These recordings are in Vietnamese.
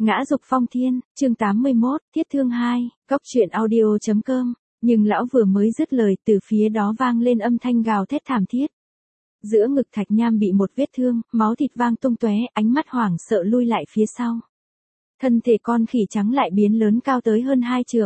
Ngã dục phong thiên, chương 81, thiết thương 2, góc truyện audio.com. Nhưng lão vừa mới dứt lời, từ phía đó vang lên âm thanh gào thét thảm thiết. Giữa ngực Thạch Nham bị một vết thương, máu thịt vang tung tóe, ánh mắt hoảng sợ lui lại phía sau. Thân thể con khỉ trắng lại biến lớn cao tới hơn 2 trượng.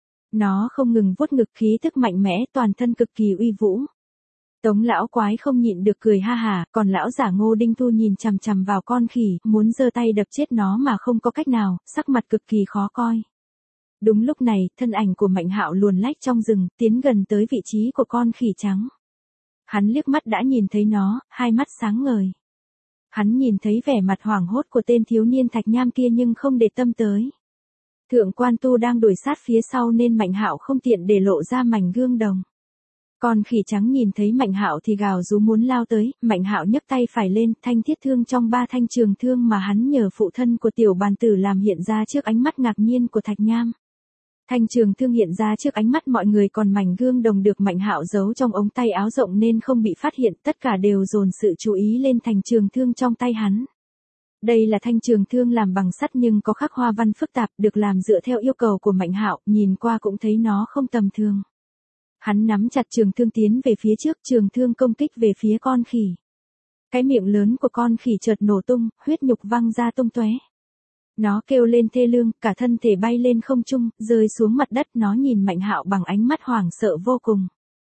Nó không ngừng vuốt ngực, khí tức mạnh mẽ, toàn thân cực kỳ uy vũ. Tống lão quái không nhịn được cười ha hả, còn lão giả Ngô Đinh Thu nhìn chằm chằm vào con khỉ, muốn giơ tay đập chết nó mà không có cách nào, sắc mặt cực kỳ khó coi. Đúng lúc này, thân ảnh của Mạnh Hạo luồn lách trong rừng, tiến gần tới vị trí của con khỉ trắng. Hắn liếc mắt đã nhìn thấy nó, hai mắt sáng ngời. Hắn nhìn thấy vẻ mặt hoảng hốt của tên thiếu niên Thạch Nham kia nhưng không để tâm tới. Thượng quan Tu đang đuổi sát phía sau nên Mạnh Hạo không tiện để lộ ra mảnh gương đồng. Con khỉ trắng nhìn thấy Mạnh Hạo thì gào rú muốn lao tới, Mạnh Hạo nhấc tay phải lên, thanh thiết thương trong 3 thanh trường thương mà hắn nhờ phụ thân của tiểu bàn tử làm hiện ra trước ánh mắt ngạc nhiên của Thạch Nham. Thanh trường thương hiện ra trước ánh mắt mọi người, còn mảnh gương đồng được Mạnh Hạo giấu trong ống tay áo rộng nên không bị phát hiện, tất cả đều dồn sự chú ý lên thanh trường thương trong tay hắn. Đây là thanh trường thương làm bằng sắt nhưng có khắc hoa văn phức tạp, được làm dựa theo yêu cầu của Mạnh Hạo, nhìn qua cũng thấy nó không tầm thường. Hắn nắm chặt trường thương tiến về phía trước, trường thương công kích về phía con khỉ. Cái miệng lớn của con khỉ chợt nổ tung, huyết nhục văng ra tung tóe. Nó kêu lên thê lương, cả thân thể bay lên không trung, rơi xuống mặt đất, nó nhìn Mạnh Hạo bằng ánh mắt hoảng sợ vô cùng.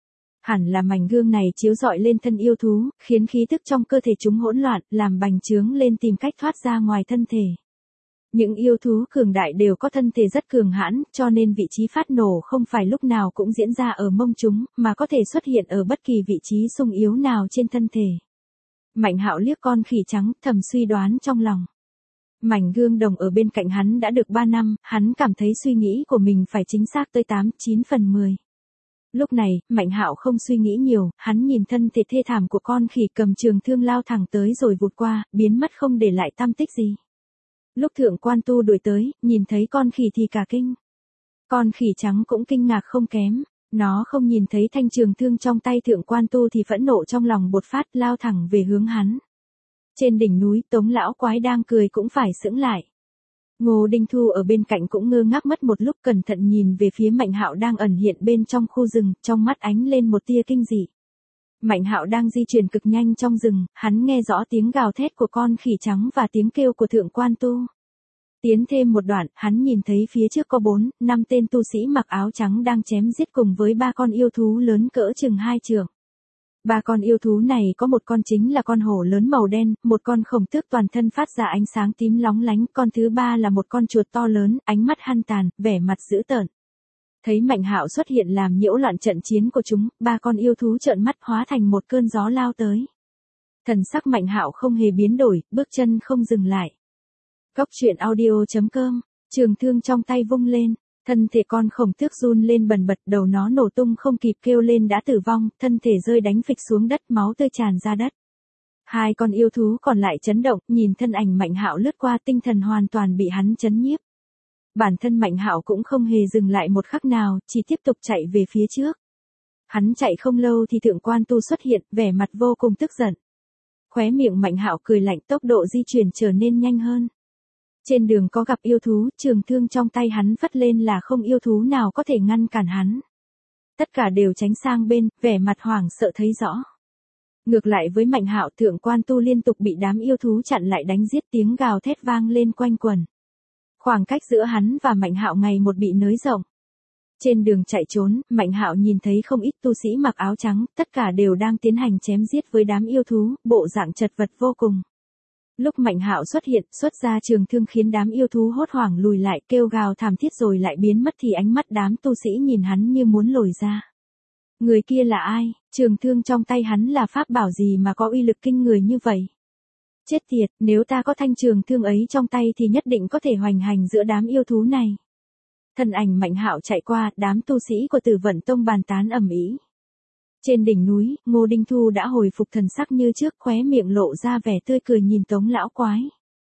Hẳn là mảnh gương này chiếu rọi lên thân yêu thú, khiến khí tức trong cơ thể chúng hỗn loạn, làm bành trướng lên tìm cách thoát ra ngoài thân thể. Những yêu thú cường đại đều có thân thể rất cường hãn, cho nên vị trí phát nổ không phải lúc nào cũng diễn ra ở mông chúng, mà có thể xuất hiện ở bất kỳ vị trí xung yếu nào trên thân thể. Mạnh Hạo liếc con khỉ trắng, thầm suy đoán trong lòng. Mảnh gương đồng ở bên cạnh hắn đã được 3 năm, hắn cảm thấy suy nghĩ của mình phải chính xác tới 8-9 phần 10. Lúc này, Mạnh Hạo không suy nghĩ nhiều, hắn nhìn thân thể thê thảm của con khỉ cầm trường thương lao thẳng tới rồi vụt qua, biến mất không để lại tăm tích gì. Lúc Thượng quan Tu đuổi tới, nhìn thấy con khỉ thì cả kinh. Con khỉ trắng cũng kinh ngạc không kém, nó không nhìn thấy thanh trường thương trong tay Thượng quan Tu thì phẫn nộ trong lòng bột phát, lao thẳng về hướng hắn. Trên đỉnh núi, Tống lão quái đang cười cũng phải sững lại. Ngô Đinh Thu ở bên cạnh cũng ngơ ngác mất một lúc, cẩn thận nhìn về phía Mạnh Hạo đang ẩn hiện bên trong khu rừng, trong mắt ánh lên một tia kinh dị. Mạnh Hạo đang di chuyển cực nhanh trong rừng, hắn nghe rõ tiếng gào thét của con khỉ trắng và tiếng kêu của Thượng quan Tu. Tiến thêm một đoạn, hắn nhìn thấy phía trước có 4-5 tên tu sĩ mặc áo trắng đang chém giết cùng với 3 con yêu thú lớn cỡ chừng 2 trượng. 3 con yêu thú này có một con chính là con hổ lớn màu đen, một con khổng tước toàn thân phát ra ánh sáng tím lóng lánh, con thứ 3 là một con chuột to lớn, ánh mắt hăn tàn, vẻ mặt dữ tợn. Thấy Mạnh Hạo xuất hiện làm nhiễu loạn trận chiến của chúng, 3 con yêu thú trợn mắt hóa thành một cơn gió lao tới. Thần sắc Mạnh Hạo không hề biến đổi, bước chân không dừng lại. Góc truyện audio.com, trường thương trong tay vung lên, thân thể con khổng tước run lên bần bật, đầu nó nổ tung không kịp kêu lên đã tử vong, thân thể rơi đánh phịch xuống đất, máu tươi tràn ra đất. 2 con yêu thú còn lại chấn động, nhìn thân ảnh Mạnh Hạo lướt qua, tinh thần hoàn toàn bị hắn chấn nhiếp. Bản thân Mạnh Hạo cũng không hề dừng lại một khắc nào, chỉ tiếp tục chạy về phía trước. Hắn chạy không lâu thì Thượng quan Tu xuất hiện, vẻ mặt vô cùng tức giận. Khóe miệng Mạnh Hạo cười lạnh, tốc độ di chuyển trở nên nhanh hơn. Trên đường có gặp yêu thú, trường thương trong tay hắn vất lên là không yêu thú nào có thể ngăn cản hắn. Tất cả đều tránh sang bên, vẻ mặt hoảng sợ thấy rõ. Ngược lại với Mạnh Hạo, Thượng quan Tu liên tục bị đám yêu thú chặn lại đánh giết, tiếng gào thét vang lên quanh quẩn. Khoảng cách giữa hắn và Mạnh Hạo ngày một bị nới rộng. Trên đường chạy trốn, Mạnh Hạo nhìn thấy không ít tu sĩ mặc áo trắng, tất cả đều đang tiến hành chém giết với đám yêu thú, bộ dạng chật vật vô cùng. Lúc Mạnh Hạo xuất hiện, xuất ra trường thương khiến đám yêu thú hốt hoảng lùi lại, kêu gào thảm thiết rồi lại biến mất thì ánh mắt đám tu sĩ nhìn hắn như muốn lồi ra. Người kia là ai? Trường thương trong tay hắn là pháp bảo gì mà có uy lực kinh người như vậy? Chết tiệt, nếu ta có thanh trường thương ấy trong tay thì nhất định có thể hoành hành giữa đám yêu thú này. Thân ảnh Mạnh Hạo chạy qua, đám tu sĩ của Tử Vận Tông bàn tán ầm ĩ. Trên đỉnh núi, Ngô Đinh Thu đã hồi phục thần sắc như trước, khóe miệng lộ ra vẻ tươi cười nhìn Tống lão quái.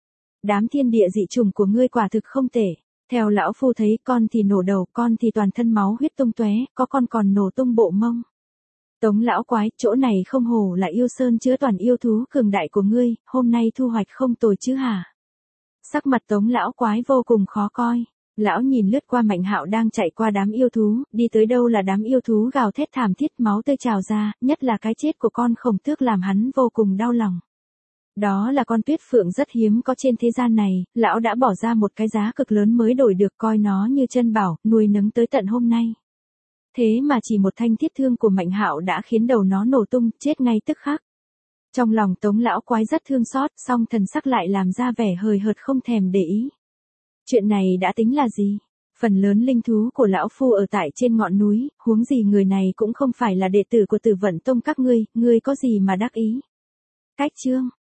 Đám thiên địa dị trùng của ngươi quả thực không tệ. Theo lão phu thấy, con thì nổ đầu, con thì toàn thân máu huyết tung tóe, có con còn nổ tung bộ mông. Tống lão quái, chỗ này không hổ là yêu sơn chứa toàn yêu thú cường đại của ngươi, hôm nay thu hoạch không tồi chứ hả? Sắc mặt Tống lão quái vô cùng khó coi. Lão nhìn lướt qua Mạnh Hạo đang chạy qua đám yêu thú, đi tới đâu là đám yêu thú gào thét thảm thiết, máu tươi trào ra, nhất là cái chết của con khổng tước làm hắn vô cùng đau lòng. Đó là con tuyết phượng rất hiếm có trên thế gian này, lão đã bỏ ra một cái giá cực lớn mới đổi được, coi nó như chân bảo, nuôi nấng tới tận hôm nay. Thế mà chỉ một thanh thiết thương của Mạnh Hạo đã khiến đầu nó nổ tung, chết ngay tức khắc. Trong lòng Tống lão quái rất thương xót, song thần sắc lại làm ra vẻ hời hợt không thèm để ý. Chuyện này đã tính là gì? Phần lớn linh thú của lão phu ở tại trên ngọn núi, huống gì người này cũng không phải là đệ tử của Tử Vận Tông các ngươi có gì mà đắc ý? Cách chương